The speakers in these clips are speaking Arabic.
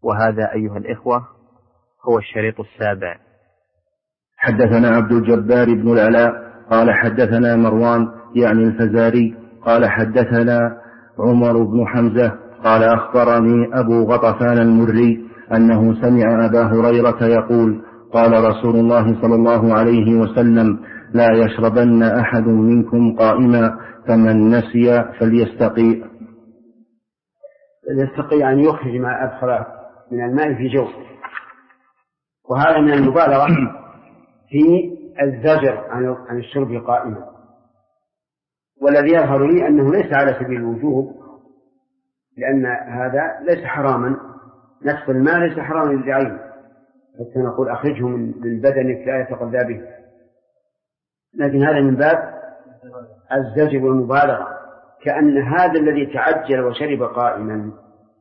وهذا أيها الإخوة هو الشريط السابع. حدثنا عبد الجبار بن العلاء قال حدثنا مروان يعني الفزاري قال حدثنا عمر بن حمزة قال أخبرني أبو غطفان المري أنه سمع أبا هريرة يقول قال رسول الله صلى الله عليه وسلم لا يشربن أحد منكم قائما فمن نسي فليستقي. يعني يخرج ما أدخل من الماء في جوفه، وهذا من المبالغة في الزجر عن الشرب قائما. والذي يظهر لي أنه ليس على سبيل الوجوب، لأن هذا ليس حراما، نفس الماء ليس حراما للعين حتى نقول أخرجه من بدنك لا يتغذى به، لكن هذا من باب الزجر والمبالغة، كأن هذا الذي تعجل وشرب قائما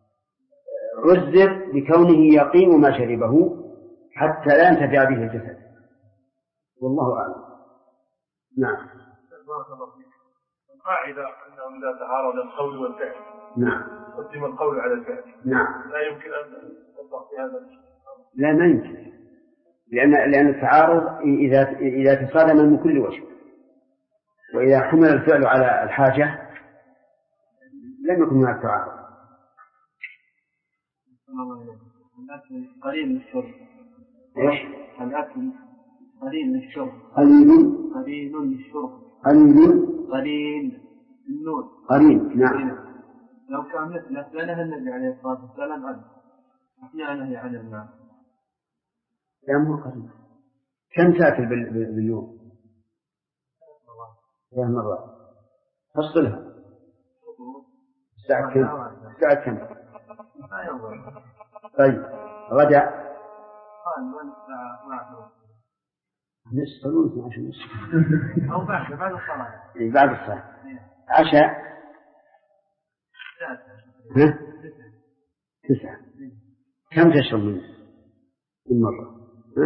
عذر بكونه يقيم ما شربه حتى لا ينتفع به الجسد، والله أعلم. نعم. القاعدة أنه إذا تعارض القول والفعل نعم قدم القول على الفعل. نعم. لا يمكن أن تطبق في هذا الشيء. لا، ما يمكن، لأن التعارض إذا تصادم من كل وجه، وإذا حمل الفعل على الحاجة لم يكن هناك تعارض. الأكل قليل من الشرب. إيش؟ الأكل قليل من الشرب. قليل من الشرب. قليل النون. قليل. نعم. لو كان مثله لنهى النبي عليه الصلاة والسلام عنه أثناء نهي عن الماء. لا، مو قليل. كم تأكل باليوم؟ 3 مرات. فصلها. الساعة كم؟ طيب غدا نصف نص 12 نصف أو بعد الصلاة. بعد الصلاة. عشاء 9. كم تشرب منه من مرة؟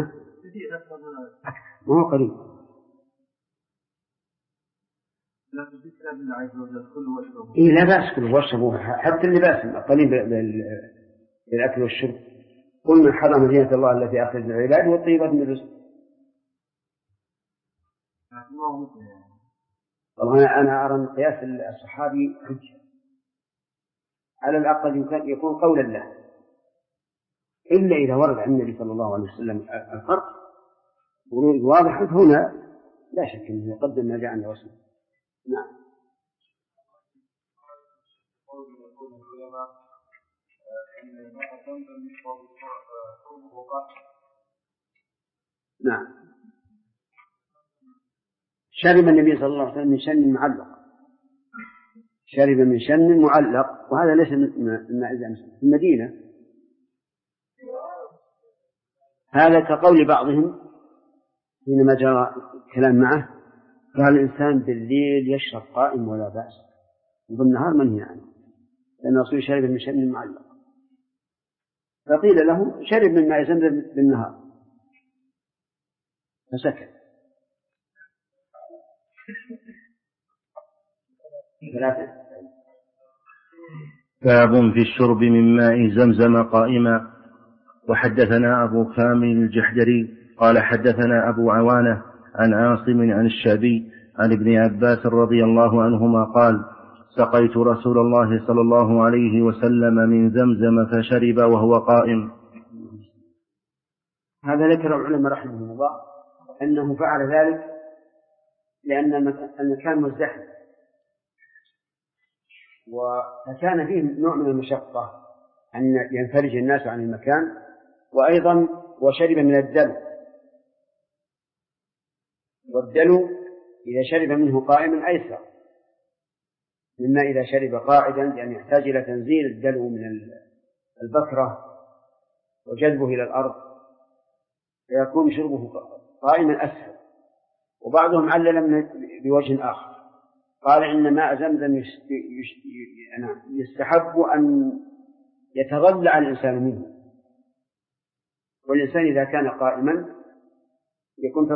ما هو قريب. إيه لا بأس كله واشربوه، حتى اللباس قليل بالأكل والشرب. قل من حرم زينة الله التي أخرج للعباد والطيبات من الرزق. والله أنا أرى أن قياس الصحابي حجة، على الأقل يكون قولا له، إلا إذا ورد عن النبي صلى الله عليه وسلم الفرق واضح هنا لا شك أنه يقدم ما جاء عن رسول. نعم. نعم. شرب النبي صلى الله عليه وسلم من شن معلق، شرب من شن معلق، وهذا ليس من ماء زمزم في المدينة. هذا كقول بعضهم حينما جرى كلام معه قال الإنسان بالليل يشرب قائم ولا بأس، وبالنهار منهي عنه، لأن الرسول شرب من شن معلق. فقيل له شرب من ماء زمزم بالنهار فسكت. باب في الشرب من ماء زمزم قائما. وحدثنا أبو كامل الجحدري قال حدثنا أبو عوانة عن عاصم عن الشعبي عن ابن عباس رضي الله عنهما قال سقيت رسول الله صلى الله عليه وسلم من زمزم فشرب وهو قائم. هذا ذكر العلماء رحمه الله أنه فعل ذلك لأن المكان مزدحم، وكان فيه نوع من المشقة أن ينفرج الناس عن المكان، وأيضا وشرب من الدلو، والدلو إذا شرب منه قائما أيسر مما إذا شرب قاعدا، لأن يحتاج إلى تنزيل الدلو من البكرة وجذبه إلى الأرض، فيكون شربه قائما أسهل. وبعضهم علل بوجه آخر، قال إن ماء زمزم يستحب أن يتضلع الإنسان منه، والإنسان إذا كان قائما يكون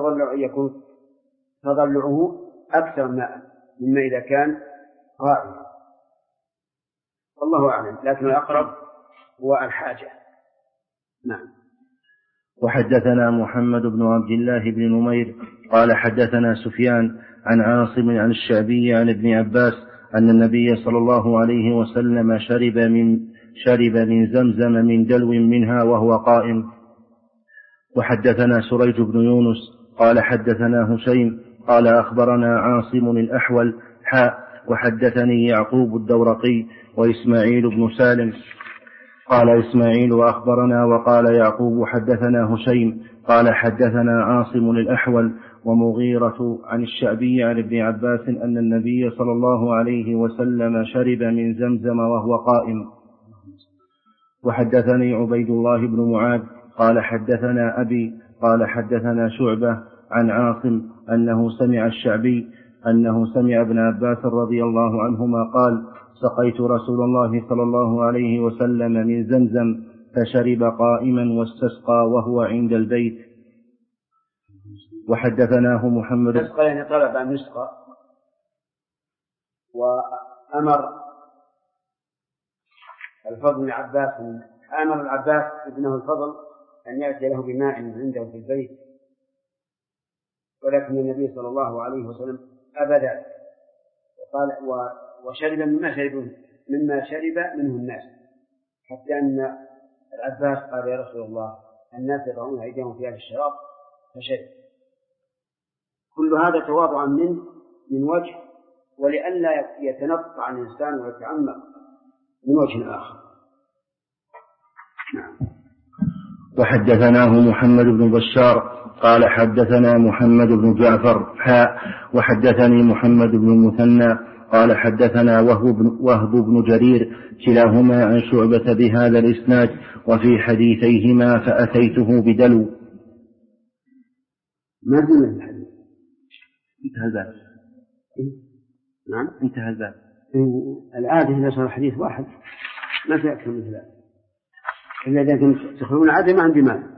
تضلعه أكثر ماء مما إذا كان قائما، والله أعلم. لكن الأقرب هو الحاجة، نعم. وحدثنا محمد بن عبد الله بن نمير قال حدثنا سفيان عن عاصم عن الشعبي عن ابن عباس أن النبي صلى الله عليه وسلم شرب من زمزم من دلو منها وهو قائم. وحدثنا سريج بن يونس قال حدثنا هشيم قال أخبرنا عاصم الأحول وحدثني يعقوب الدورقي وإسماعيل بن سالم قال إسماعيل وأخبرنا وقال يعقوب حدثنا هشيم قال حدثنا عاصم الأحول ومغيرة عن الشعبي عن ابن عباس أن النبي صلى الله عليه وسلم شرب من زمزم وهو قائم. وحدثني عبيد الله بن معاذ قال حدثنا أبي قال حدثنا شعبة عن عاصم أنه سمع الشعبي أنه سمع ابن عباس رضي الله عنهما قال سقيت رسول الله صلى الله عليه وسلم من زمزم فشرب قائما واستسقى وهو عند البيت. وحدثناه محمد استسقى يعني طلب أن يسقى، وأمر الفضل بن عباس أمر العباس ابنه الفضل أن يأتي له بماء عنده في البيت، ولكن النبي صلى الله عليه وسلم أبى ذلك وقال وشرب مما شرب منه الناس، حتى أن العباس قال يا رسول الله الناس يضعون أيديهم في هذا الشراب فشرب. كل هذا تواضعا من وجه، ولئلا يتنطع الإنسان ويتعمق من وجه آخر. نعم. وحدثناه محمد بن بشار قال حدثنا محمد بن جعفر وحدثني محمد بن المثنى قال حدثنا وهب بن جرير كلاهما عن شعبة بهذا الإسناد وفي حديثيهما فأتيته بدلو. ما دون الحديث انتهى ذلك. نعم انتهى ذلك. العادة إذا صار حديث واحد ما في أكثر من ذلك، إلا إذا كنت تخلون عادة ما عندي مال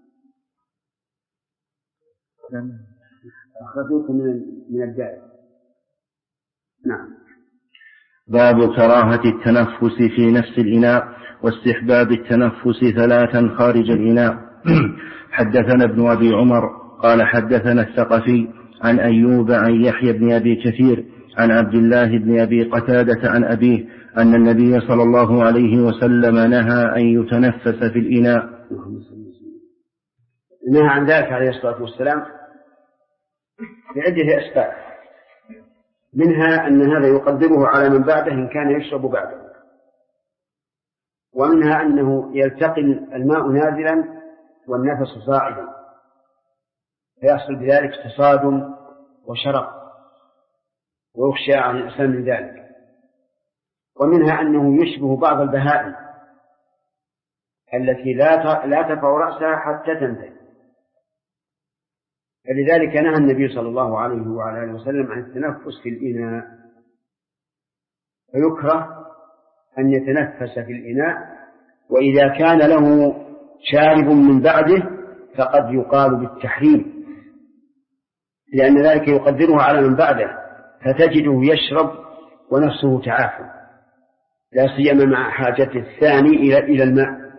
أخذوك من الدائرة. نعم. باب كراهة التنفس في نفس الإناء واستحباب التنفس 3 خارج الإناء. حدثنا ابن أبي عمر قال حدثنا الثقفي عن أيوب عن يحيى بن أبي كثير عن عبد الله بن أبي قتادة عن أبيه أن النبي صلى الله عليه وسلم نهى أن يتنفس في الإناء. نهى عن ذلك عليه الصلاة والسلام بعدة أسباب، منها أن هذا يقدره على من بعده إن كان يشرب بعده، ومنها أنه يلتقي الماء نازلا والنفس صاعدا فيحصل بذلك تصادم وشرق ويخشى عن الإنسان من ذلك، ومنها أنه يشبه بعض البهائم التي لا ترفع رأسها حتى تنتهي، فلذلك نهى النبي صلى الله عليه وعلى آله وسلم عن التنفس في الإناء، فيكره أن يتنفس في الإناء، وإذا كان له شارب من بعده فقد يقال بالتحريم، لأن ذلك يقدره على من بعده فتجده يشرب ونفسه تعافى، لا سيما مع حاجة الثاني إلى الماء.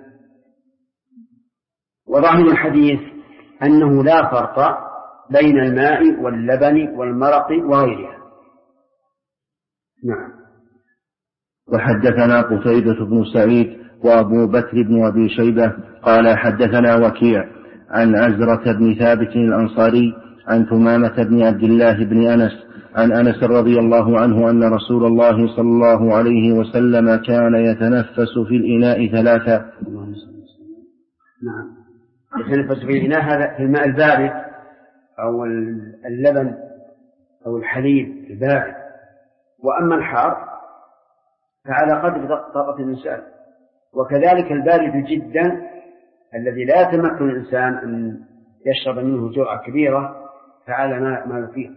وظاهر الحديث أنه لا فرق بين الماء واللبن والمرق وغيرها. نعم. وحدثنا قتيبة بن سعيد وأبو بكر بن أبي شيبة قال حدثنا وكيع عن عزرة بن ثابت الأنصاري عن ثمامة بن عبد الله بن أنس عن أنس رضي الله عنه أن رسول الله صلى الله عليه وسلم كان يتنفس في الإناء 3. نعم. يتنفس في الإناء هذا في الماء البارد أو اللبن أو الحليب البارد، وأما الحار فعلى قدر طاقة الإنسان، وكذلك البارد جدا الذي لا يتمكن الإنسان أن يشرب منه جرعة كبيرة فعلى ما فيه.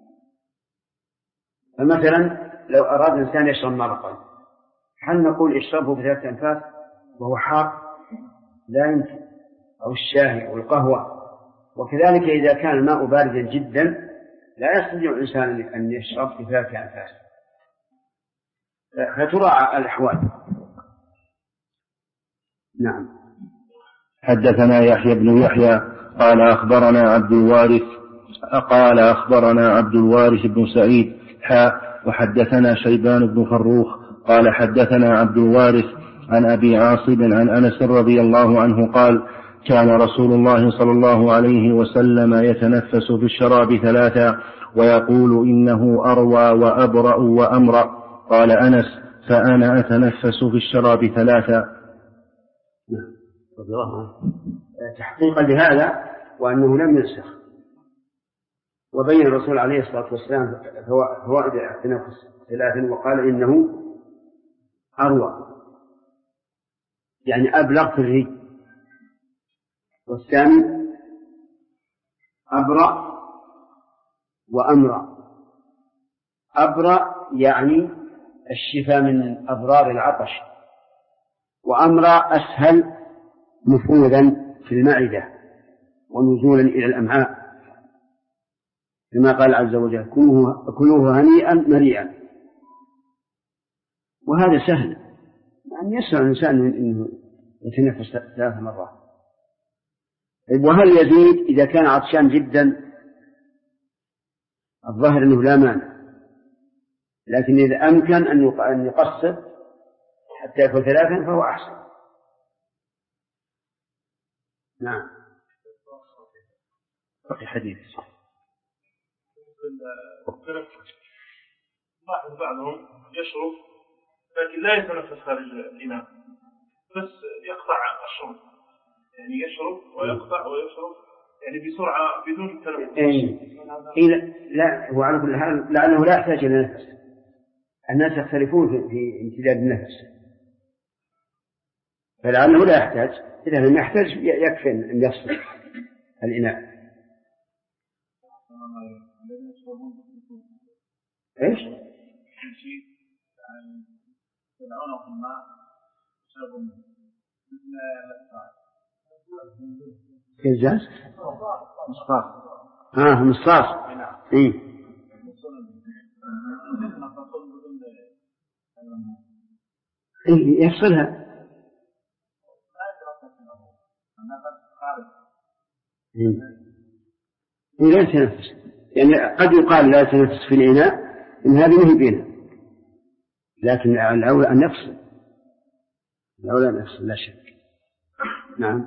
فمثلا لو أراد الإنسان يشرب مرقا هل نقول اشربه ب3 أنفاس وهو حار؟ لا يمكن. أو الشاي أو القهوة. وكذلك إذا كان الماء باردا جدا لا يستطيع الإنسان أن يشرب ب3 أنفاس، فتراعى الأحوال. نعم. حدثنا يحيى بن يحيى قال أخبرنا عبد الوارث بن سعيد وحدثنا شيبان بن فروخ قال حدثنا عبد الوارث عن أبي عاصم عن أنس رضي الله عنه قال كان رسول الله صلى الله عليه وسلم يتنفس في الشراب 3 ويقول إنه أروى وأبرأ وأمرأ. قال أنس فأنا أتنفس في الشراب 3. تحقيقا لهذا وأنه لم ينسخ، وبين الرسول عليه الصلاة والسلام فوائد التنفس 3 وقال إنه أروى يعني أبلغ في الري، والثاني أبرأ وأمرأ. أبرأ يعني الشفاء من أضرار العطش، وأمرأ أسهل نفوذا في المعدة ونزولا إلى الأمعاء، كما قال عز وجل كلوه هنيئا مريئا. وهذا سهل يعني يسهل الإنسان أنه يتنفس 3 مرات. وهل يزيد إذا كان عطشان جدا؟ الظاهر أنه لا مانع، لكن إذا أمكن أن يقصد حتى يكون 3 فهو أحسن. نعم. في حديث بعضهم يشرب لكن لا يتنفس خارج الإناء، بس يقطع الشرب، يعني يشرب ويقطع ويشرب يعني بسرعة بدون تنفس. لا، هو على كل حال لأنه لا يحتاج إلى نفس. الناس يختلفون في امتداد النفس، فلعله لا يحتاج. إذا لم يحتاج يكفي أن يفصل الإناء. إيش؟ في الجاز؟ مصاص. إيه. يفصلها. لا يتنفس، يعني قد يقال لا يتنفس في الإناء إن هذه نهي بينها، لكن الأولى أن يفصل، الأولى أن يفصل لا شك. نعم.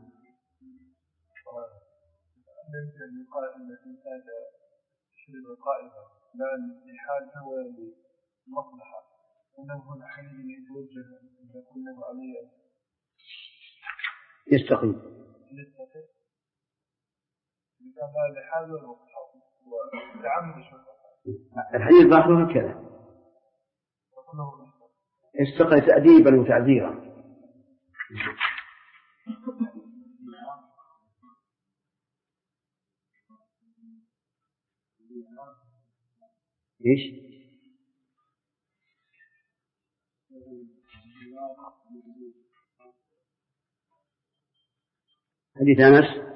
يمكن يقال أن الإنسان يشرب قائما لا لحاجة ولا لمصلحة، أنه هنا حين يتوجه أن يكون له عليه يستقيم. هذا لحاجة ومصلحة وتعمد الحديث ظاهره كذا، استقي تأديبا وتعذيرا. ايش؟ حديث أنس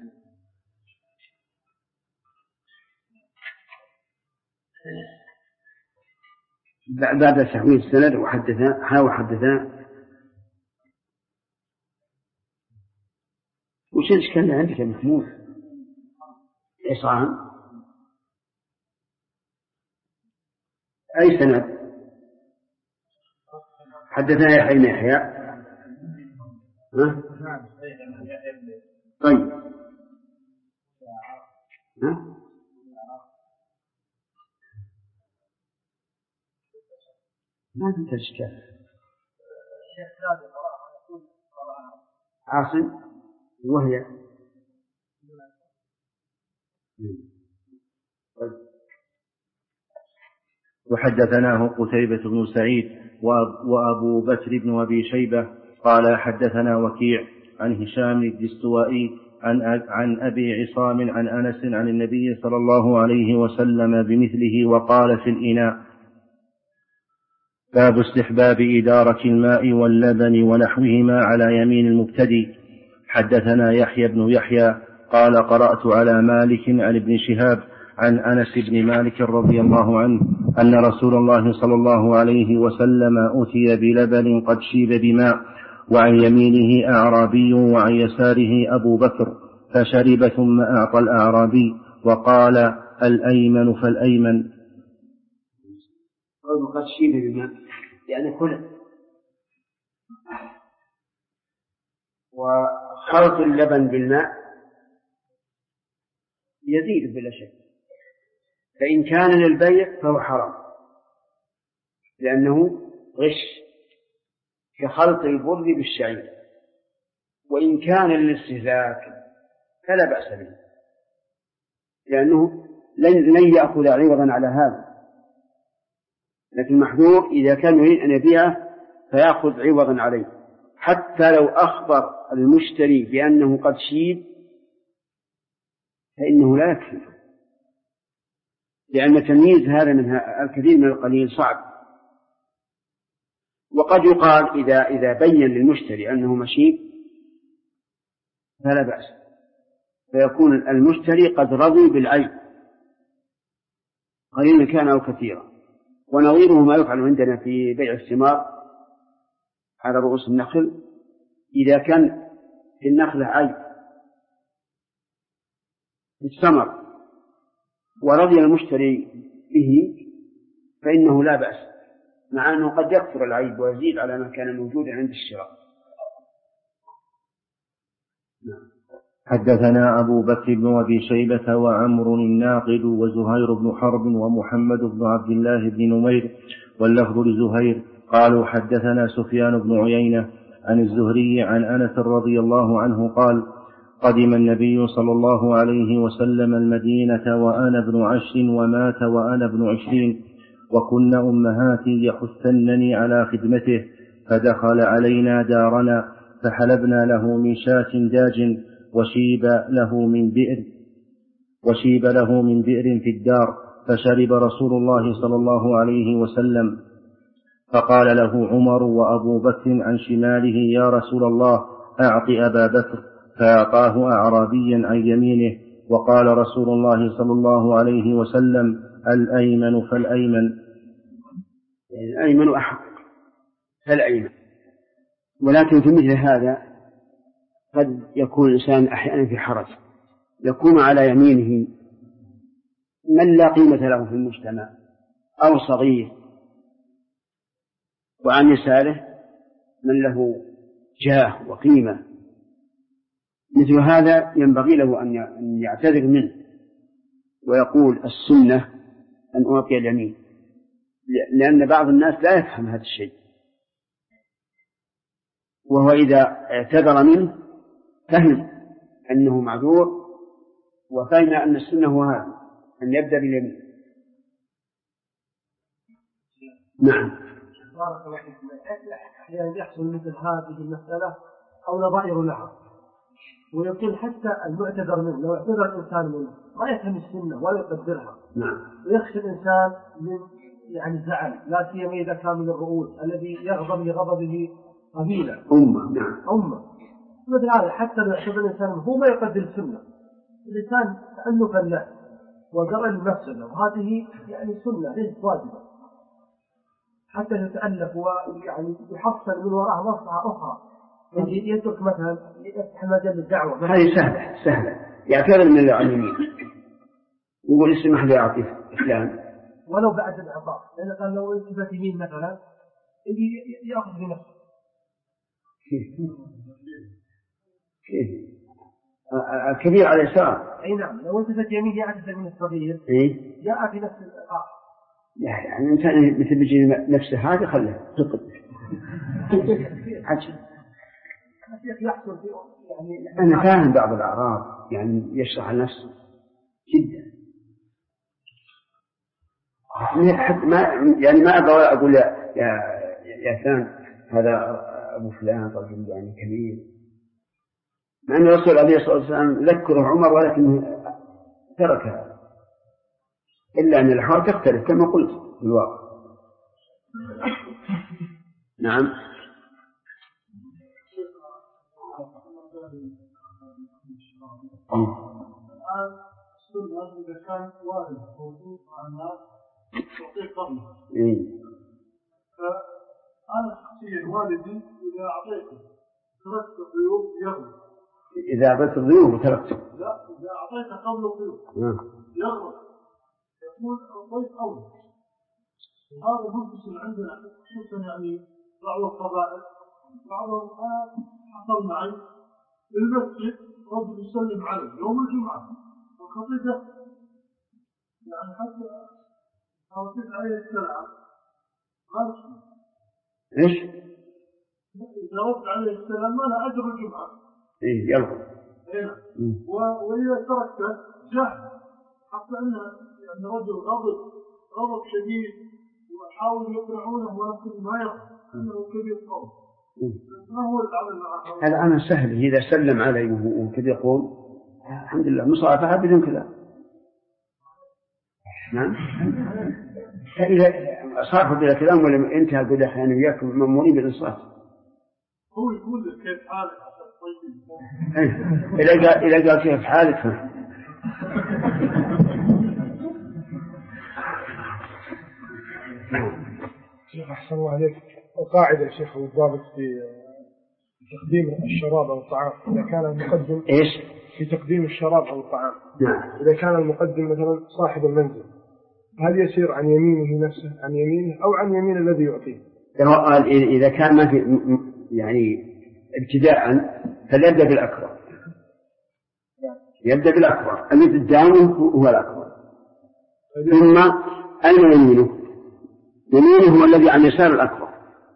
بعد تحويل السند وحدثنا وش الإشكال عندك يا محمود؟ عصام أي سند؟ حدثنا يحيى بن يحيى. طيب ما في إشكال. عاصم وهي وحدثناه قتيبة بن سعيد وأبو بكر بن أبي شيبة قال حدثنا وكيع عن هشام الدستوائي عن أبي عصام عن أنس عن النبي صلى الله عليه وسلم بمثله وقال في الإناء. باب استحباب إدارة الماء واللبن ونحوهما على يمين المبتدي. حدثنا يحيى بن يحيى قال قرأت على مالك عن ابن شهاب عن أنس بن مالك رضي الله عنه أن رسول الله صلى الله عليه وسلم أتي بلبن قد شيب بماء وعن يمينه أعرابي وعن يساره أبو بكر، فشرب ثم أعطى الأعرابي وقال: الأيمن فالأيمن. قد شيب بالماء يعني كله. وخلط اللبن بالماء يزيد بلا شك، فإن كان للبيع فهو حرام لأنه غش كخلط البر بالشعير، وإن كان للاستهلاك فلا بأس به لأنه لن يأخذ عوضا على هذا، لكن محذور إذا كان يريد أن يبيعه فيأخذ عوضا عليه، حتى لو أخبر المشتري بأنه قد شيب فإنه لا يكفي، لأن تمييز هذا من الكثير من القليل صعب. وقد يقال إذا بين للمشتري أنه مشيب فلا بأس، فيكون المشتري قد رضي بالعيب قليلا كان أو كثيرا. ونظيره ما يفعل عندنا في بيع الثمار على رؤوس النخل، إذا كان في النخلة عيب في الثمر ورضي المشتري به فإنه لا بأس، مع أنه قد يكثر العيب ويزيد على ما كان موجودا عند الشراء. حدثنا أبو بكر بن أبي شيبة وعمر الناقد وزهير بن حرب ومحمد بن عبد الله بن نمير واللفظ لزهير قالوا حدثنا سفيان بن عيينة عن الزهري عن أنس رضي الله عنه قال: قدم النبي صلى الله عليه وسلم المدينة وأنا ابن 10 ومات وأنا ابن 20، وكن أمهاتي يحثنني على خدمته، فدخل علينا دارنا فحلبنا له من شاة داج وشيب له من بئر في الدار، فشرب رسول الله صلى الله عليه وسلم، فقال له عمر وأبو بكر عن شماله: يا رسول الله أعط أبا بكر، فأعطاه أعرابيا عن يمينه، وقال رسول الله صلى الله عليه وسلم: الأيمن فالأيمن. الأيمن أحق فالأيمن. ولكن في مثل هذا قد يكون الإنسان أحيانا في حرج، يكون على يمينه من لا قيمة له في المجتمع أو صغير، وعن يساره من له جاه وقيمة، مثل هذا ينبغي له أن يعتذر منه ويقول: السنة أن أعطي اليمين، لأن بعض الناس لا يفهم هذا الشيء، وهو إذا اعتذر منه فهم أنه معذور وفهم أن السنة هو هذا أن يبدأ باليمين. نعم. بارك الله فيكم. أحيانا يحصل مثل هذه المسألة أو نظائر لها، ويكون حتى المعتذر منه لو اعتذر الإنسان منه ما يفهم السنة ولا يقدرها. نعم. ويخشى الإنسان من زعل، لا سيما إذا كان من الرؤوس الذي يغضب لغضبه قبيلة نعم. مثل هذا حتى لو اعتذر الإنسان هو ما يقدر السنة، الإنسان تألفا له ودرءا لنفسه، وهذه سنة ليست واجبة، حتى يتألف ويحصل من وراء مصلحة أخرى. يترك مثلا يفتح مجال الدعوة، هذه سهلة يعتذر من اليمين، يقول: اسمح لي أعطي فلان، ولو بعد الإعطاء، لأن قال لو التفت يمين مثلا يأخذ بنفسه. الكبير على اليسار. أي نعم، لو التفت يمين يعتذر من الصغير جاء في نفس الإعطاء. يعني الإنسان مثل بيجي نفسه هذا خلها تقل حجم. يحصل في أنا فاهم بعض الأعراض يشرح عن نفسه جدا، ما أبغى أقول يا فلان هذا أبو فلان رجل كبير، مع أن الرسول عليه الصلاة والسلام ذكره عمر ولكنه تركها، إلا أن الأحوال تختلف كما قلت في الواقع. نعم. الآن السنة إذا كان وارد موجود مع الناس تعطيه قبله، فأنا شخصيا والدي إذا أعطيته تركت الضيوف يغرق. إذا أعطيت الضيوف وتركته. لا، إذا أعطيت قبل الضيوف يغرق، يكون الضيف أول. هذا منتشر عندنا خصوصا يعني بعض القبائل، بعضهم حصل معي في المسجد رجل يسلم عليه يوم الجمعة الخطيب يعني حتى أردت عليه السلام ما إيش؟ إذا رد عليه السلام ما له أجر الجمعة. إيه يلغى. إيه. وإذا تركته جهل حتى أن يعني رجل غضب شديد وحاول يقنعونه ولكن ما يقنع أنه كبير قوم. ما هو العمل معه؟ هذا أمر سهل. إذا سلم عليه وكذا يقول الحمد لله مصافحة بدون كلام. نعم. فإذا صارف بلا كلام ولم انتهى قد أحيانا وياكم مأمورين بالإنصات. هو يقول لك كيف حالك طيب. إذا قال كيف حالك شيخ أحسن الله عليك. وقاعدة شيخ والضابط في تقديم الشراب أو الطعام إذا كان المقدم إيش؟ في تقديم الشراب أو الطعام. نعم. إذا كان المقدم مثلا صاحب المنزل هل يسير عن يمينه نفسه عن يمينه أو عن يمين الذي يعطيه؟ إذا كان ما في يعني ابتداء فليبدأ بالأكبر. يبدأ بالأكبر الذي قدامه هو الأكبر. ثم أين يمينه؟ يمينه هو الذي عن يسار الأكبر.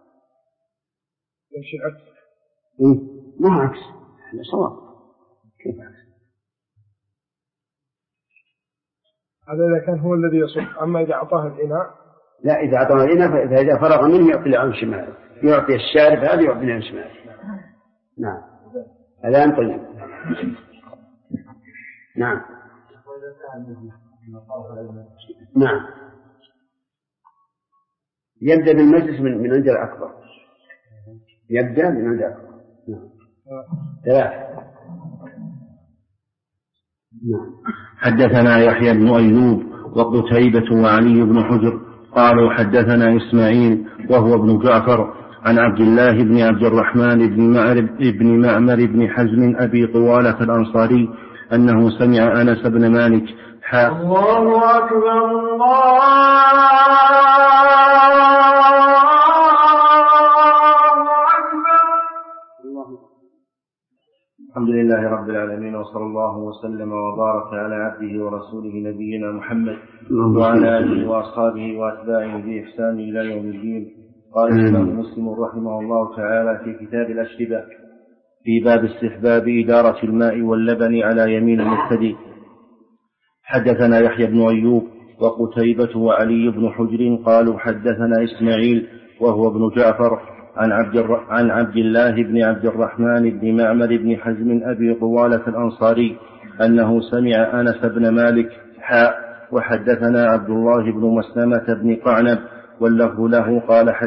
يمشي عكس. ما هو عكس. هذا صواب. كيف عكس؟ هذا إذا كان هو الذي يصب. أما إذا أعطاه الإناء لا، إذا أعطاه الإناء فإذا فرغ منه يعطي عن شماله، يعطي الشارب هذا يعطي عن شماله. نعم. الآن طيب. نعم. نعم. يبدأ بالمجلس من عند الأكبر. يبدأ من عند الأكبر. نعم. ثلاثة. نعم. حدثنا يحيى بن أيوب وقتيبة وعلي بن حجر قالوا حدثنا إسماعيل وهو ابن جعفر عن عبد الله بن عبد الرحمن بن مأمر بن حزم أبي طوالة الأنصاري أنه سمع أنس بن مالك الله أكبر الله أكبر. الحمد لله رب العالمين وصلى الله وسلم وبارك على عبده ورسوله نبينا محمد وعلى آله وأصحابه وأتباعه بإحسان إلى يوم الدين. قال الإمام مسلم رحمه الله تعالى في كتاب الأشربة في باب استحباب إدارة الماء واللبن على يمين المبتدئ. حدثنا يحيى بن أيوب وقتيبة وعلي بن حجر قالوا حدثنا إسماعيل وهو ابن جعفر عن عبد الله بن عبد الرحمن بن مأمر بن حزم أبي طوالة الأنصاري أنه سمع أنس بن مالك وحدثنا عبد الله بن مسلمة بن قعنب واللفظ له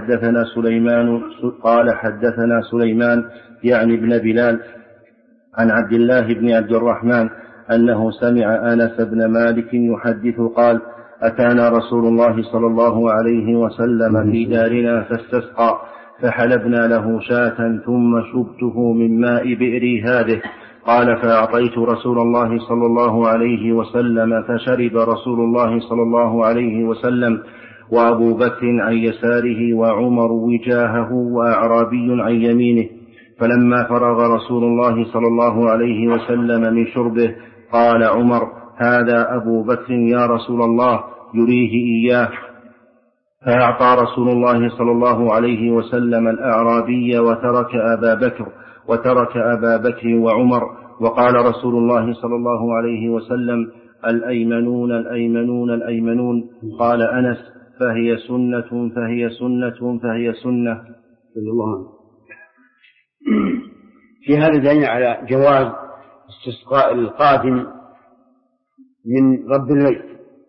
قال حدثنا سليمان يعني ابن بلال عن عبد الله بن عبد الرحمن أنه سمع أنس بن مالك يحدث قال أتانا رسول الله صلى الله عليه وسلم في دارنا فاستسقى فحلبنا له شاة ثم شبته من ماء بئري هذه. قال فأعطيت رسول الله صلى الله عليه وسلم فشرب رسول الله صلى الله عليه وسلم وأبو بكر عن يساره وعمر وجاهه وأعرابي عن يمينه. فلما فرغ رسول الله صلى الله عليه وسلم من شربه قال عمر هذا أبو بكر يا رسول الله يريه إياه. فأعطى رسول الله صلى الله عليه وسلم الأعرابي وترك أبا بكر وعمر. وقال رسول الله صلى الله عليه وسلم الأيمنون الأيمنون الأيمنون. قال أنس فهي سنة فهي سنة فهي سنة. في هذا دليل على جواز استسقاء القادم من رب البيت،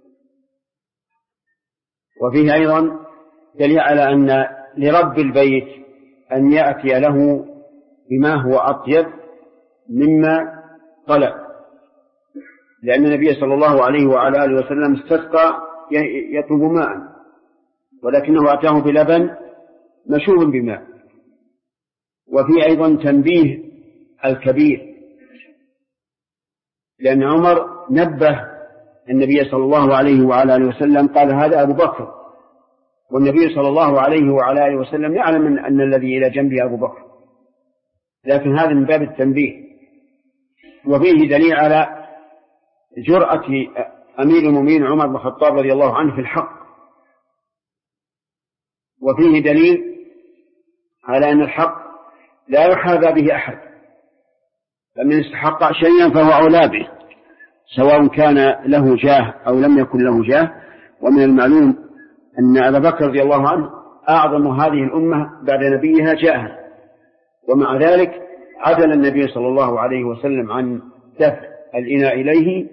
وفيه أيضا دليل على أن لرب البيت أن يأتي له بما هو أطيب مما طلب، لأن النبي صلى الله عليه وعلى آله وسلم استسقى يطلب ماء ولكنه أتاه بلبن مشوب بماء، وفي أيضا تنبيه الكبير، لأن عمر نبه النبي صلى الله عليه وعلى آله وسلم، قال هذا أبو بكر، والنبي صلى الله عليه وعلى آله وسلم يعلم أن الذي إلى جنبه أبو بكر، لكن هذا من باب التنبيه. وفيه دليل على جرأة أمير المؤمنين عمر بن الخطاب رضي الله عنه في الحق، وفيه دليل على أن الحق لا يحاذى به أحد، فمن استحق شيئا فهو أولى به، سواء كان له جاه أو لم يكن له جاه. ومن المعلوم أن أبا بكر رضي الله عنه أعظم هذه الأمة بعد نبيها جاها، ومع ذلك عدل النبي صلى الله عليه وسلم عن دفع الإناء إليه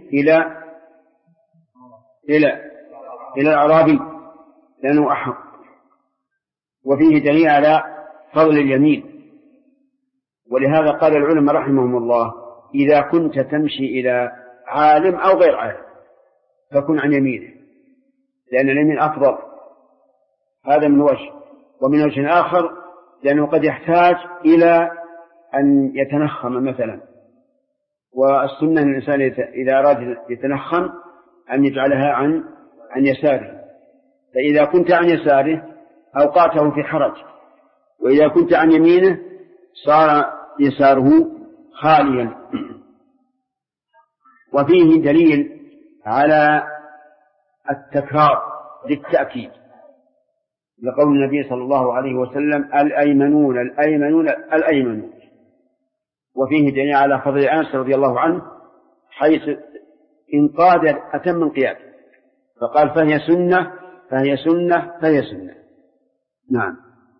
إلى الأعرابي لأنه أحق. وفيه دليل على فضل اليمين، ولهذا قال العلماء رحمهم الله إذا كنت تمشي إلى عالم أو غير عالم فكن عن يمينه، لأن اليمين أفضل. هذا من وجه. ومن وجه آخر لأنه قد يحتاج إلى أن يتنخم مثلا، والسنة الإنسان إذا أراد يتنخم أن يجعلها عن يساره، فإذا كنت عن يساره أوقعته في حرج، وإذا كنت عن يمينه صار يساره خاليا. وفيه دليل على التكرار للتأكيد لقول النبي صلى الله عليه وسلم الأيمنون الأيمنون الأيمنون. وفيه دليل على فضل أنس رضي الله عنه حيث انقاد أتم انقياد، فقال فهي سنة فهي سنة فهي سنة. نعم.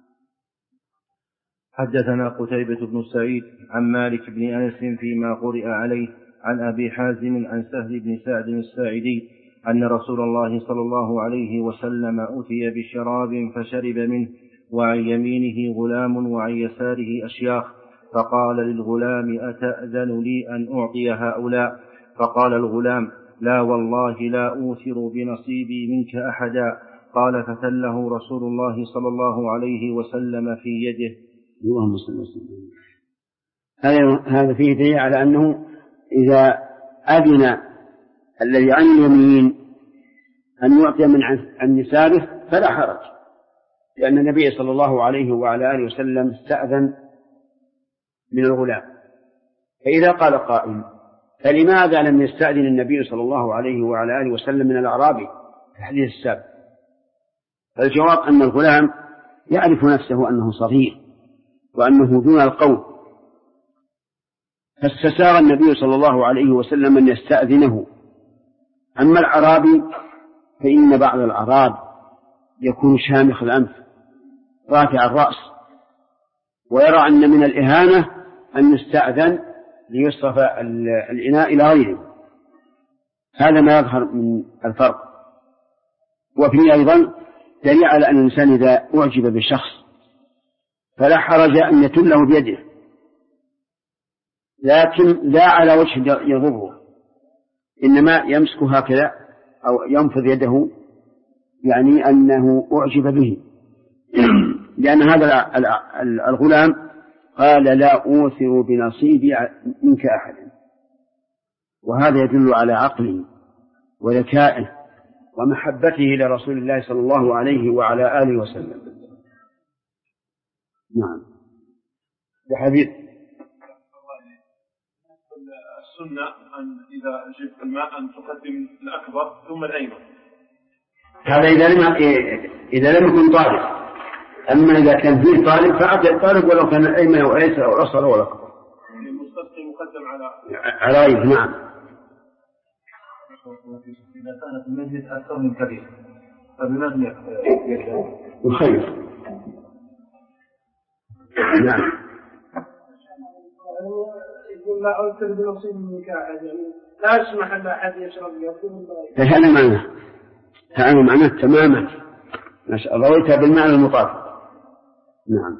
حدثنا قتيبة بن سعيد عن مالك بن أنس فيما قرئ عليه عن أبي حازم عن سهل بن سعد الساعدي أن رسول الله صلى الله عليه وسلم أتي بشراب فشرب منه، وعن يمينه غلام وعن يساره أشياخ، فقال للغلام أتأذن لي أن أعطي هؤلاء؟ فقال الغلام لا والله لا أوثر بنصيبي منك أحدا. قال فتله رسول الله صلى الله عليه وسلم في يده. اللهم صل وسلم. هذا فيه دليل على أنه إذا أذن الذي عن اليمين أن يعطي من عن يساره فلا حرج، لأن النبي صلى الله عليه وعلى آله وسلم استأذن من الغلام. فإذا قال قائل فلماذا لم يستأذن النبي صلى الله عليه وعلى آله وسلم من الأعرابي في الحديث السابق؟ فالجواب أن الغلام يعرف نفسه أنه صغير وأنه دون القول، فاستساغ النبي صلى الله عليه وسلم أن يستأذنه. أما الأعرابي فإن بعض الأعراب يكون شامخ الأنف رافع الرأس، ويرى أن من الإهانة أن يستأذن ليصرف الإناء إلى غيره. هذا ما يظهر من الفرق. وفيه أيضا دليل على أن الإنسان إذا أعجب بشخص فلا حرج أن يتله بيده، لكن لا على وجه يضره، إنما يمسك هكذا أو ينفذ يده، يعني أنه أعجب به، لأن هذا الغلام قال لا أوثر بنصيبي منك أحدا، وهذا يدل على عقله وذكائه ومحبته لرسول الله صلى الله عليه وعلى آله وسلم. نعم. بحديث السنة أن إذا جبت الماء أن تقدم الأكبر ثم الأيمن، هذا إذا لم يكن طالب. أما إذا كان فيه طالب فأعطي الطالب ولو كان الأيمن أو الأيسر أو الأصغر أو الأكبر. المستسقي مقدم على غيره. نعم. إذا كانت المجلس أكثر من كبير فبماذا الخير. نعم. يقول لا أوثر بنصيب منك أحد، يعني لا أسمح أن أحد يشرب يقول هذا معناه تماما. رويتها بالمعنى المطابق. نعم.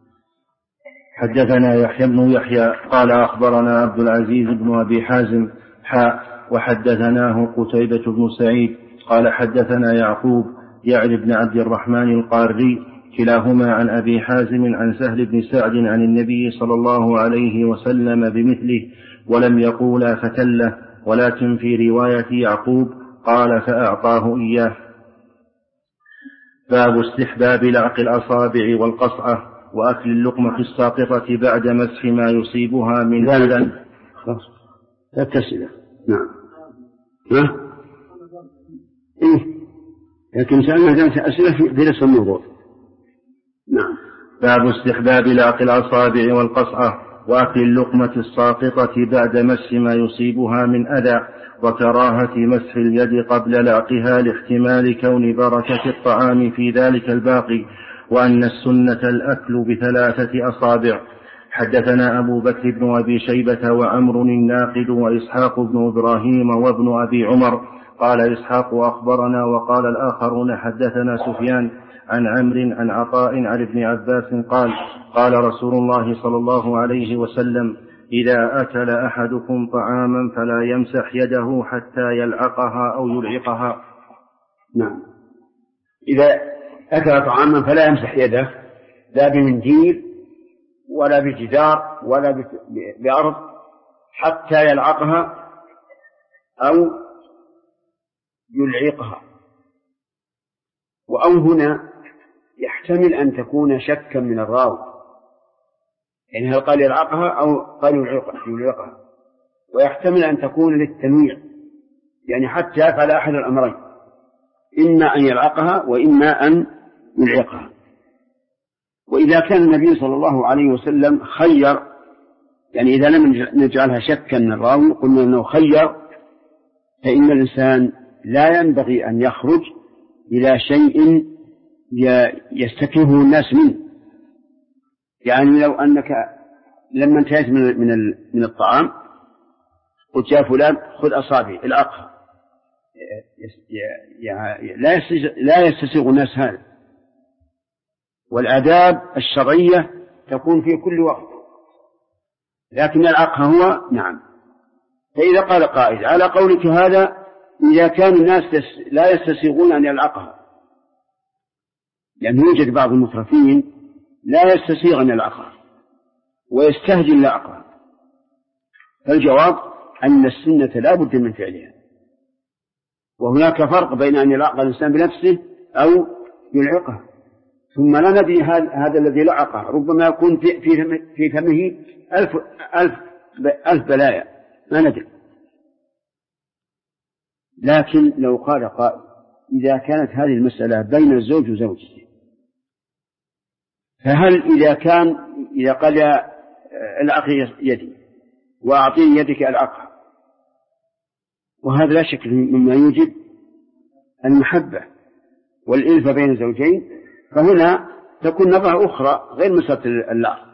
حدثنا يحيى بن يحيى قال أخبرنا عبد العزيز بن أبي حازم وحدثناه قتيبة بن سعيد قال حدثنا يعقوب يعني بن عبد الرحمن القاري كلاهما عن أبي حازم عن سهل بن سعد عن النبي صلى الله عليه وسلم بمثله، ولم يقولا فتله، ولكن في رواية يعقوب قال فأعطاه إياه. باب استحباب لعق الأصابع والقصعة وأكل اللقمة الساقطة بعد مسح ما يصيبها من أذى. لا تسئلة. نعم. إيه، لكن سألنا أسئلة في نفس الموضوع. نعم. باب استحباب لعق الأصابع والقصعة وأكل اللقمة الساقطة بعد مسح ما يصيبها من أذى، وكراهة مسح اليد قبل لعقها لاحتمال كون بركة الطعام في ذلك الباقي، وأن السنة الأكل بثلاثة أصابع. حدثنا أبو بكر بن أبي شيبة وعمر الناقد وإسحاق بن إبراهيم وابن أبي عمر. قال إسحاق أخبرنا، وقال الآخرون حدثنا سفيان عن عمرو عن عطاء عن ابن عباس قال قال رسول الله صلى الله عليه وسلم: إذا أكل أحدكم طعاما فلا يمسح يده حتى يلعقها أو يلعقها. نعم. إذا أكل طعاما فلا يمسح يده، لا بمنديل ولا بجدار ولا بأرض، حتى يلعقها أو يلعقها. وأو هنا يحتمل أن تكون شكا من الراوي، يعني هل قال يلعقها أو قال يلعقها، ويحتمل أن تكون للتنويع، يعني حتى يفعل أحد الأمرين، إما أن يلعقها وإما أن يلعقها. وإذا كان النبي صلى الله عليه وسلم خير، يعني إذا لم نجعلها شكا من الراوي قلنا أنه خير، فإن الإنسان لا ينبغي أن يخرج إلى شيء يستكرهه الناس منه. يعني لو أنك لما انتهيت من الطعام قلت يا فلان خذ أصابعي العقها، لا يستسيغ الناس هذا. والآداب الشرعية تكون في كل وقت، لكن العقها هو نعم. فإذا قال قائل على قولك هذا إذا كان الناس لا يستسيغون أن يلعقها، لأن يوجد بعض المترفين لا يستسيغ أن يلعقها ويستهجن لعقها، فالجواب أن السنة لا بد من فعلها. وهناك فرق بين أن يلعق الإنسان بنفسه أو يلعقها، ثم لا ندري هذا الذي لعقه ربما يكون في فمه ألف بلايا، ما ندري. لكن لو قال قائل إذا كانت هذه المسألة بين الزوج وزوجته، فهل إذا قال العقي يدي وأعطيني يدك العقها، وهذا لا شك مما يوجب المحبة والإلفة بين الزوجين، فهنا تكون نظرة أخرى غير مسألة اللعق.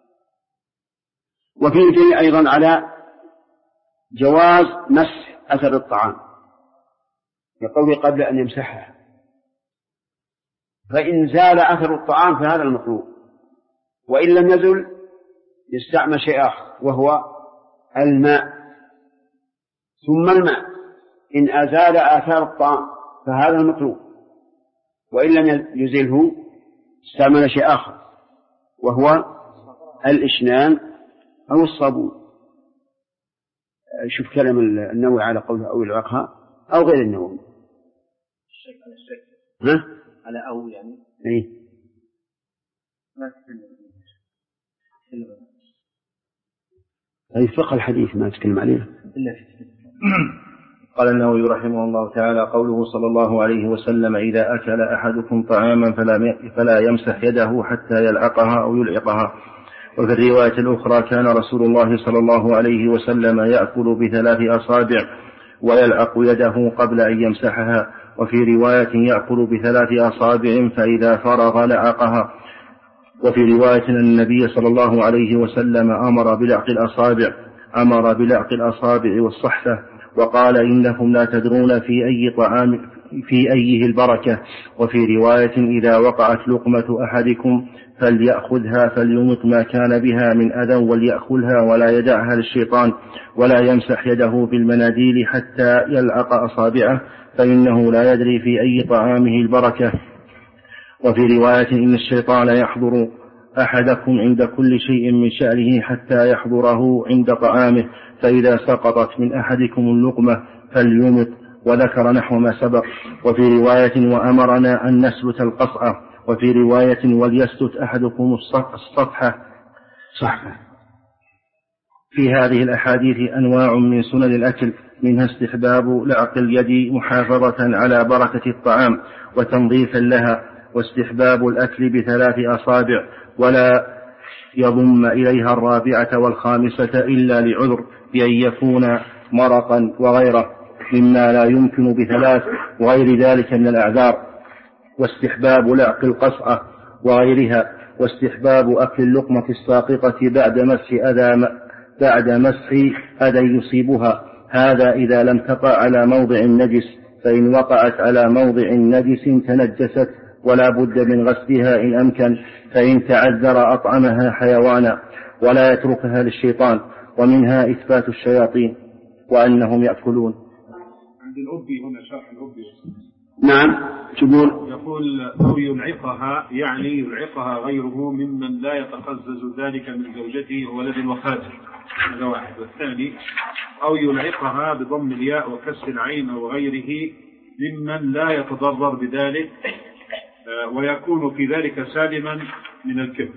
وفيه دليل أيضا على جواز مسح أثر الطعام يقول قبل أن يمسحها، فإن زال أثر الطعام فهذا المطلوب، وإن لم يزل يستعمل شيء آخر وهو الماء، ثم الماء إن أزال آثار الطعام فهذا المطلوب، وإن لم يزله استعمل شيء آخر وهو الإشنان أو الصابون. شوف كلام النووي على قوله أو العقها أو غير النووي. على أو يعني إيه؟ أي فقه الحديث ما أتكلم عليه. قال النووي رحمه الله تعالى: قوله صلى الله عليه وسلم: إذا أكل أحدكم طعاما فلا يمسح يده حتى يلعقها أو يلعقها. وفي الرواية الأخرى: كان رسول الله صلى الله عليه وسلم يأكل بثلاث أصابع ويلعق يده قبل أن يمسحها. وفي رواية: يأكل بثلاث أصابع فإذا فرغ لعقها. وفي رواية أن النبي صلى الله عليه وسلم أمر بلعق الأصابع والصحفة، وقال: إنكم لا تدرون في أيه البركة. وفي رواية: إذا وقعت لقمة أحدكم فليأخذها فليمط ما كان بها من أذى وليأكلها ولا يدعها للشيطان، ولا يمسح يده بالمناديل حتى يلعق أصابعه، فإنه لا يدري في أي طعامه البركة. وفي رواية إن الشيطان يحضر أحدكم عند كل شيء من شأنه حتى يحضره عند طعامه، فإذا سقطت من أحدكم اللقمة فليمط، وذكر نحو ما سبق. وفي رواية وأمرنا أن نسلت القصعة، وفي رواية وليسلت أحدكم الصفحة. في هذه الأحاديث أنواع من سنن الأكل، منها استحباب لعق اليد محافظة على بركة الطعام وتنظيفا لها، واستحباب الأكل ب3 أصابع ولا يضم إليها الرابعة والخامسة إلا لعذر، بأن يكون مرقا وغيره مما لا يمكن ب3 وغير ذلك من الأعذار، واستحباب لعق القصعة وغيرها، واستحباب أكل اللقمة الساقطة بعد مسح أذى يصيبها، هذا إذا لم تقع على موضع النجس، فإن وقعت على موضع نجس تنجست ولا بد من غسلها إن أمكن، فإن تعذر أطعمها حيوانا ولا يتركها للشيطان. ومنها إثبات الشياطين وأنهم يأكلون. عند الأبي هنا شرح الأبي. نعم. يقول أو يلعقها، يعني يلعقها غيره ممن لا يتقزز ذلك من زوجته وولد وخادم، هذا واحد. والثاني أو يلعقها بضم الياء وكسر العين أو غيره ممن لا يتضرر بذلك ويكون في ذلك سالما من الكبر.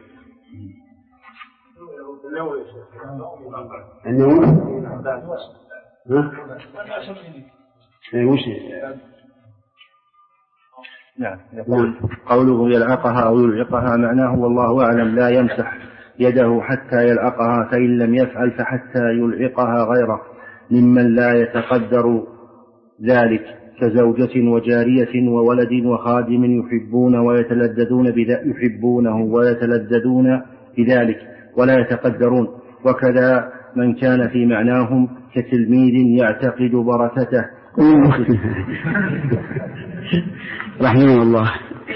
نعم. يقول قوله يلعقها أو يلعقها معناه والله أعلم لا يمسح يده حتى يلعقها، فإن لم يفعل فحتى يلعقها غيره ممن لا يتقدر ذلك، كزوجة وجارية وولد وخادم يحبونه ويتلذذون بذلك ولا يتقدرون. وكذا من كان في معناهم كتلميذ يعتقد بركته رحمه الله.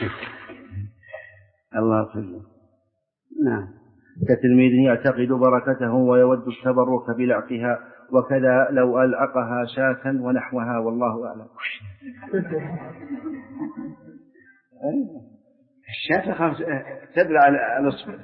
الله يغفر. نعم. كتلميذ يعتقد بركته ويود التبرك بلعقها، وكذا لو ألعقها شاة ونحوها، والله أعلم. الشاة تبلع على الأصفر.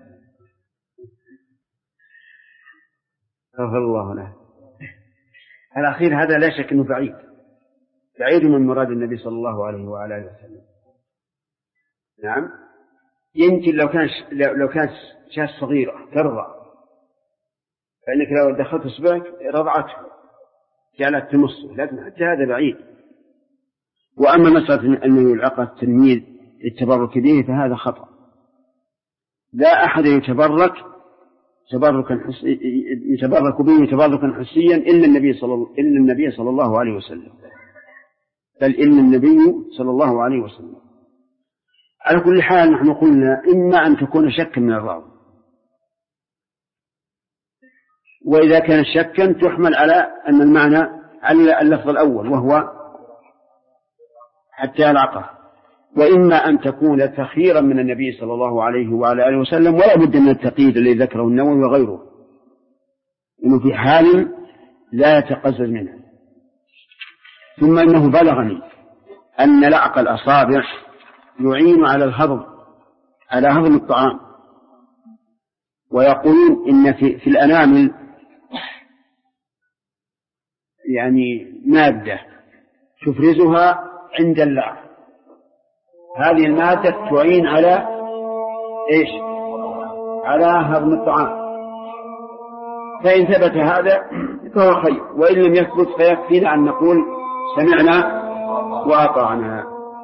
غفر الله له. الأخير هذا لا شك أنه بعيد من مراد النبي صلى الله عليه وعلى آله وسلم. نعم. يمكن لو كانت شاة صغيرة ترضع، فإنك لو دخلت إصبعك رضعته جعلت تمصه، لكن حتى هذا بعيد. وأما مسألة أنه يلعق التلميذ التبرك به فهذا خطأ. لا أحد يتبرك به تبركا حسيا إلا النبي صلى الله عليه وسلم، بل إن النبي صلى الله عليه وسلم. على كل حال نحن قلنا إما أن تكون شكا من الراوي، وإذا كان شكا تحمل على أن المعنى على اللفظ الأول وهو حتى يلعقه، وإما أن تكون تخييرا من النبي صلى الله عليه وعلى آله وسلم، ولا بد من التقييد الذي ذكره النووي وغيره، إنه في حال لا يتقزز منها. ثم إنه بلغني أن لعق الأصابع يعين على هضم الطعام، ويقولون إن في الأنامل يعني مادة تفرزها عند اللعق، هذه المادة تعين على إيش؟ على هضم الطعام. فإن ثبت هذا فهو خير، وإن لم يثبت فيكفينا أن نقول سمعنا وأطعنا.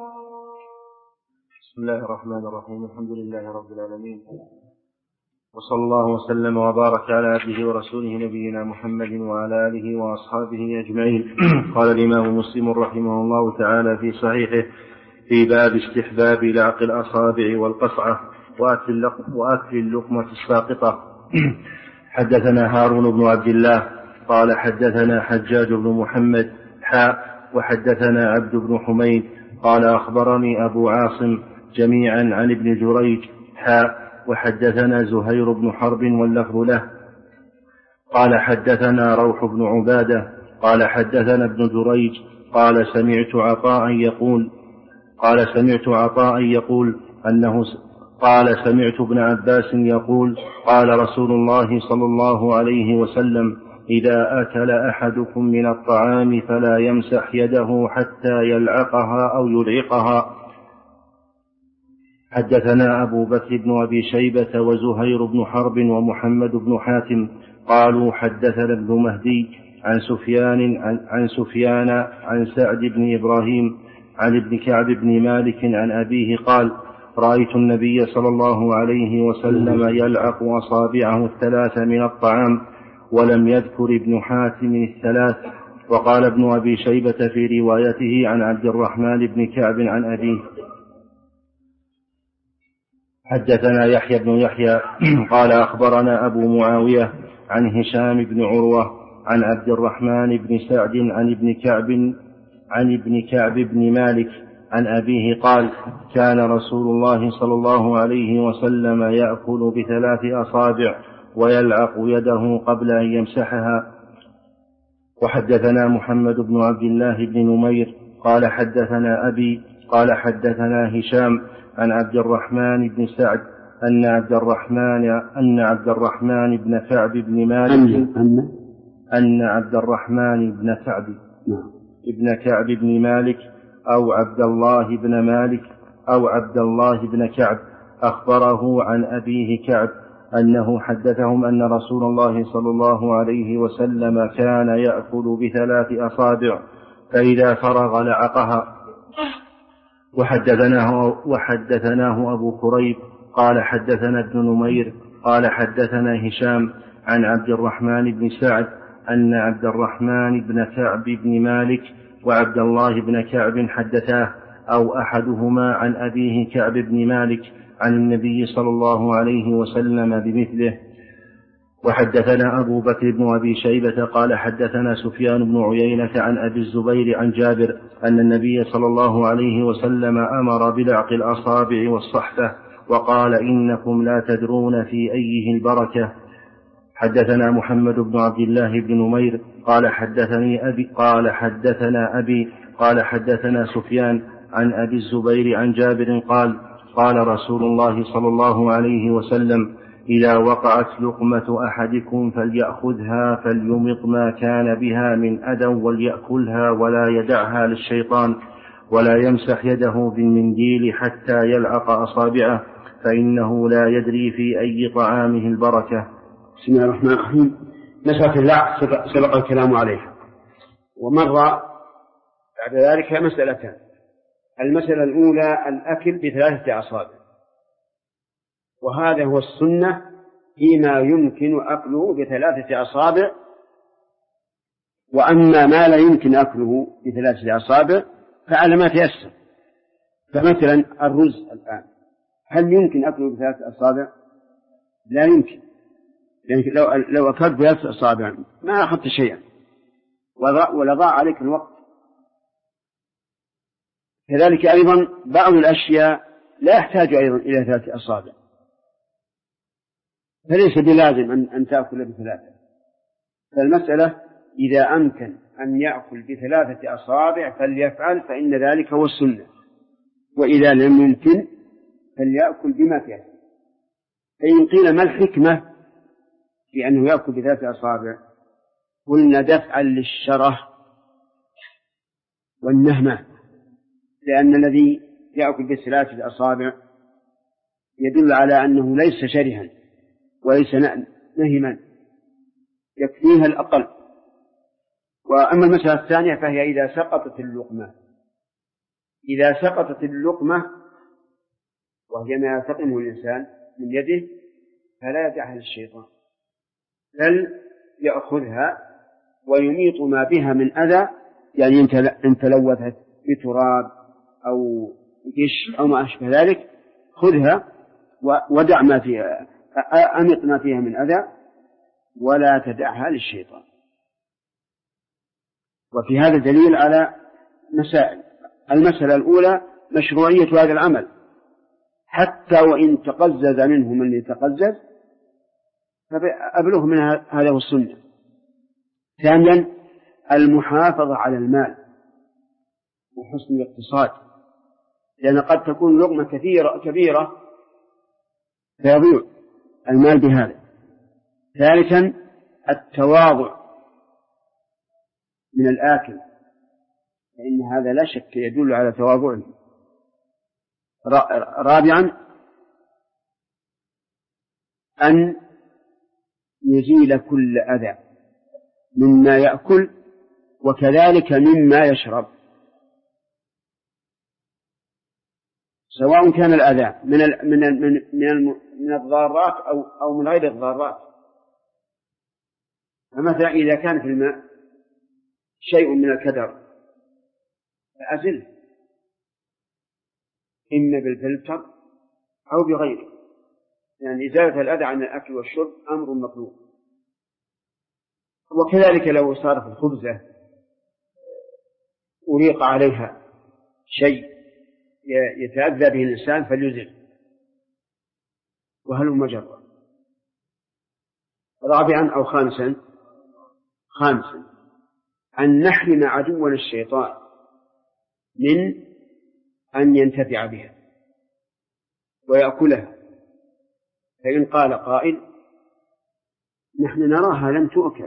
بسم الله الرحمن الرحيم. الحمد لله رب العالمين، وصلى الله وسلم وبارك على عبده ورسوله نبينا محمد وعلى آله وأصحابه أجمعين. قال الإمام مسلم رحمه الله تعالى في صحيحه في باب استحباب لعق الأصابع والقصعة وأكل اللقمة الساقطة. حدثنا هارون بن عبد الله قال حدثنا حجاج بن محمد وحدثنا عبد بن حميد قال أخبرني أبو عاصم جميعا عن ابن جريج وحدثنا زهير بن حرب واللفظ له قال حدثنا روح بن عبادة قال حدثنا ابن جريج قال سمعت عطاء يقول قال سمعت عطاء يقول قال سمعت ابن عباس يقول قال رسول الله صلى الله عليه وسلم إذا أكل أحدكم من الطعام فلا يمسح يده حتى يلعقها أو يلعقها. حدثنا أبو بكر بن أبي شيبة وزهير بن حرب ومحمد بن حاتم قالوا حدثنا ابن مهدي عن سفيان عن سعد بن إبراهيم عن ابن كعب بن مالك عن أبيه قال رأيت النبي صلى الله عليه وسلم يلعق أصابعه الثلاث من الطعام ولم يذكر ابن حاتم الثلاث. وقال ابن أبي شيبة في روايته عن عبد الرحمن بن كعب عن أبيه. حدثنا يحيى بن يحيى قال أخبرنا أبو معاوية عن هشام بن عروة عن عبد الرحمن بن سعد عن ابن كعب بن مالك عن أبيه قال كان رسول الله صلى الله عليه وسلم يأكل بثلاث أصابع ويلعق يده قبل أن يمسحها. وحدثنا محمد بن عبد الله بن نمير قال حدثنا أبي قال حدثنا هشام عن عبد الرحمن بن سعد أن عبد الرحمن بن كعب بن مالك أن عبد الرحمن بن كعب بن مالك أو عبد الله بن مالك أو عبد الله بن كعب أخبره عن أبيه كعب أنه حدثهم أن رسول الله صلى الله عليه وسلم كان يأكل بثلاث أصابع فإذا فرغ لعقها. وحدثناه أبو كريب قال حدثنا ابن نمير قال حدثنا هشام عن عبد الرحمن بن سعد أن عبد الرحمن بن كعب بن مالك وعبد الله بن كعب حدثاه أو أحدهما عن أبيه كعب بن مالك عن النبي صلى الله عليه وسلم بمثله. وحدثنا أبو بكر بن أبي شيبة قال حدثنا سفيان بن عيينة عن أبي الزبير عن جابر أن النبي صلى الله عليه وسلم أمر بلعق الأصابع والصحفة وقال إنكم لا تدرون في أيه البركة. حدثنا محمد بن عبد الله بن نمير قال حدثنا أبي قال حدثنا سفيان عن أبي الزبير عن جابر قال رسول الله صلى الله عليه وسلم إذا وقعت لقمة أحدكم فليأخذها فليمط ما كان بها من أذى وليأكلها ولا يدعها للشيطان ولا يمسح يده بالمنديل حتى يلعق أصابعه فإنه لا يدري في أي طعامه البركة. بسم الله الرحمن الرحيم. مسألة اللعق سبق الكلام عليها ومر بعد ذلك مسألتان. المسألة الأولى الأكل بثلاثة أصابع، وهذا هو السنة فيما يمكن أكله بثلاثة أصابع. وأما ما لا يمكن أكله بثلاثة أصابع فعلى ما تيسر. فمثلا الرز الآن هل يمكن أكله بثلاثة أصابع؟ لا يمكن، يعني لو أكلت بثلاثة أصابع ما أخذت شيئا ولضاع عليك الوقت. كذلك أيضا بعض الأشياء لا يحتاج أيضا إلى ثلاثة أصابع، فليس بلازم أن تأكل بثلاثة. فالمسألة إذا أمكن أن يأكل بثلاثة أصابع فليفعل، فإن ذلك هو السنة. وإذا لم يمكن فليأكل بما تيسر. فإن قيل ما الحكمة في أنه يأكل بثلاثة أصابع؟ قلنا دفعا للشره والنهمة، لأن الذي يأكل بثلاثة أصابع يدل على أنه ليس شرها وليس نهما، يكفيها الأقل. وأما المسألة الثانية فهي إذا سقطت اللقمة وهي ما يلتقمه الإنسان من يده فلا يدعها للشيطان، بل يأخذها ويميط ما بها من أذى، يعني إن تلوثت بتراب أو غش أو ما أشبه ذلك خذها ودع ما فيها، أمط ما فيها من أذى ولا تدعها للشيطان. وفي هذا دليل على مسائل. المسألة الأولى مشروعية هذا العمل، حتى وإن تقزز منه من يتقزز فأبلغ من هذا هو السنة. ثانيا المحافظة على المال وحسن الاقتصاد، لأن قد تكون لقمة كبيرة فيضيع المال بهذا. ثالثا التواضع من الآكل، فإن هذا لا شك يدل على تواضعه. رابعا أن يزيل كل أذى مما يأكل وكذلك مما يشرب، سواء كان الأذى من الضارات أو من غير الضارات. فمثلا إذا كان في الماء شيء من الكدر فأزله، إما بالفلتر أو بغيره، يعني إزالة الأذى عن الأكل والشرب أمر مطلوب. وكذلك لو صارت الخبزة أريق عليها شيء يتأذى به الإنسان فليزل، وهل مجرى. رابعا أو خامسا أن نحرم عدونا الشيطان من أن ينتفع بها ويأكلها. فإن قال قائل نحن نراها لم تؤكل،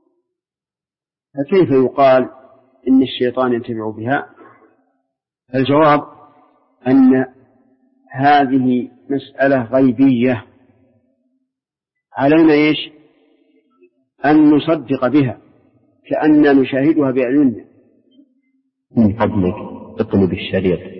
فكيف يقال إن الشيطان ينتفع بها؟ الجواب أن هذه مسألة غيبية، علينا أن نصدق بها كأننا نشاهدها بأعيننا. من فضلك اطلب الشريط